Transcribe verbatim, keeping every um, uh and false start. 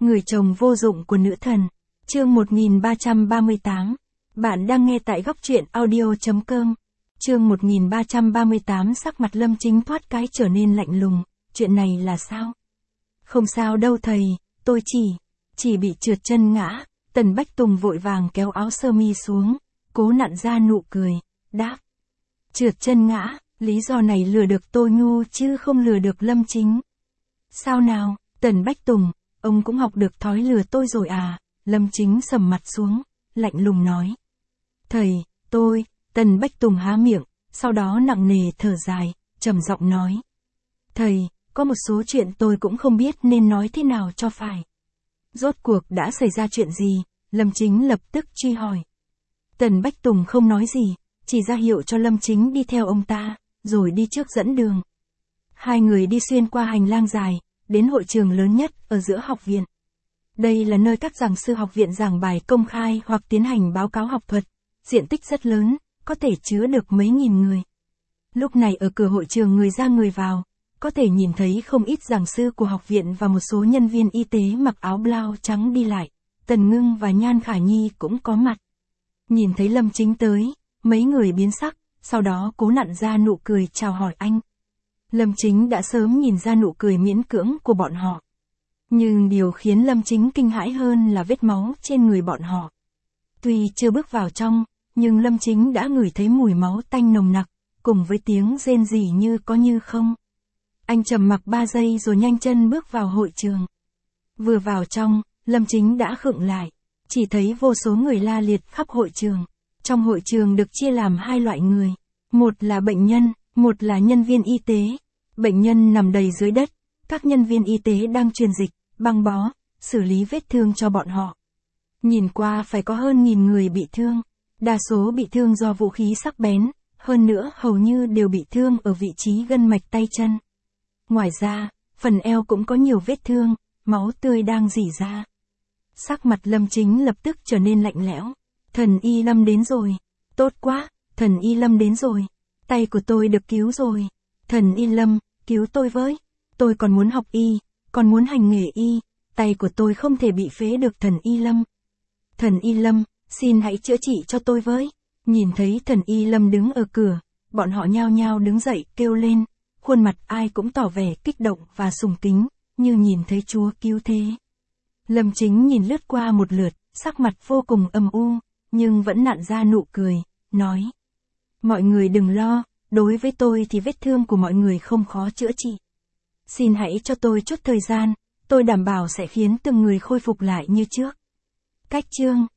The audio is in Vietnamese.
Người chồng vô dụng của nữ thần. Chương một nghìn ba trăm ba mươi tám. Bạn đang nghe tại góc truyện audio chấm com. Chương một nghìn ba trăm ba mươi tám. Sắc mặt Lâm Chính thoát cái trở nên lạnh lùng. Chuyện này là sao? Không sao đâu thầy, tôi chỉ, chỉ bị trượt chân ngã. Tần Bách Tùng vội vàng kéo áo sơ mi xuống, cố nặn ra nụ cười, đáp. Trượt chân ngã, lý do này lừa được tôi ngu chứ không lừa được Lâm Chính. Sao nào, Tần Bách Tùng, ông cũng học được thói lừa tôi rồi à? Lâm Chính sầm mặt xuống, lạnh lùng nói. Thầy, tôi, Tần Bách Tùng há miệng, sau đó nặng nề thở dài, trầm giọng nói. Thầy, có một số chuyện tôi cũng không biết nên nói thế nào cho phải. Rốt cuộc đã xảy ra chuyện gì? Lâm Chính lập tức truy hỏi. Tần Bách Tùng không nói gì, chỉ ra hiệu cho Lâm Chính đi theo ông ta, rồi đi trước dẫn đường. Hai người đi xuyên qua hành lang dài, đến hội trường lớn nhất ở giữa học viện. Đây là nơi các giảng sư học viện giảng bài công khai hoặc tiến hành báo cáo học thuật, diện tích rất lớn, có thể chứa được mấy nghìn người. Lúc này ở cửa hội trường người ra người vào, có thể nhìn thấy không ít giảng sư của học viện và một số nhân viên y tế mặc áo blau trắng đi lại. Tần Ngưng và Nhan Khả Nhi cũng có mặt. Nhìn thấy Lâm Chính tới, mấy người biến sắc, sau đó cố nặn ra nụ cười chào hỏi anh. Lâm Chính đã sớm nhìn ra nụ cười miễn cưỡng của bọn họ. Nhưng điều khiến Lâm Chính kinh hãi hơn là vết máu trên người bọn họ. Tuy chưa bước vào trong, nhưng Lâm Chính đã ngửi thấy mùi máu tanh nồng nặc, cùng với tiếng rên rỉ như có như không. Anh trầm mặc ba giây rồi nhanh chân bước vào hội trường. Vừa vào trong, Lâm Chính đã khựng lại, chỉ thấy vô số người la liệt khắp hội trường. Trong hội trường được chia làm hai loại người, một là bệnh nhân, một là nhân viên y tế. Bệnh nhân nằm đầy dưới đất, các nhân viên y tế đang truyền dịch, băng bó, xử lý vết thương cho bọn họ. Nhìn qua phải có hơn nghìn người bị thương, đa số bị thương do vũ khí sắc bén, hơn nữa hầu như đều bị thương ở vị trí gân mạch tay chân. Ngoài ra, phần eo cũng có nhiều vết thương, máu tươi đang rỉ ra. Sắc mặt Lâm Chính lập tức trở nên lạnh lẽo. Thần Y Lâm đến rồi. Tốt quá, Thần Y Lâm đến rồi. Tay của tôi được cứu rồi. Thần Y Lâm, cứu tôi với. Tôi còn muốn học y, còn muốn hành nghề y. Tay của tôi không thể bị phế được Thần Y Lâm. Thần Y Lâm, xin hãy chữa trị cho tôi với. Nhìn thấy Thần Y Lâm đứng ở cửa, bọn họ nhao nhao đứng dậy kêu lên. Khuôn mặt ai cũng tỏ vẻ kích động và sùng kính, như nhìn thấy Chúa cứu thế. Lâm Chính nhìn lướt qua một lượt, sắc mặt vô cùng âm u, nhưng vẫn nặn ra nụ cười, nói. Mọi người đừng lo, đối với tôi thì vết thương của mọi người không khó chữa trị. Xin hãy cho tôi chút thời gian, tôi đảm bảo sẽ khiến từng người khôi phục lại như trước. Cách chương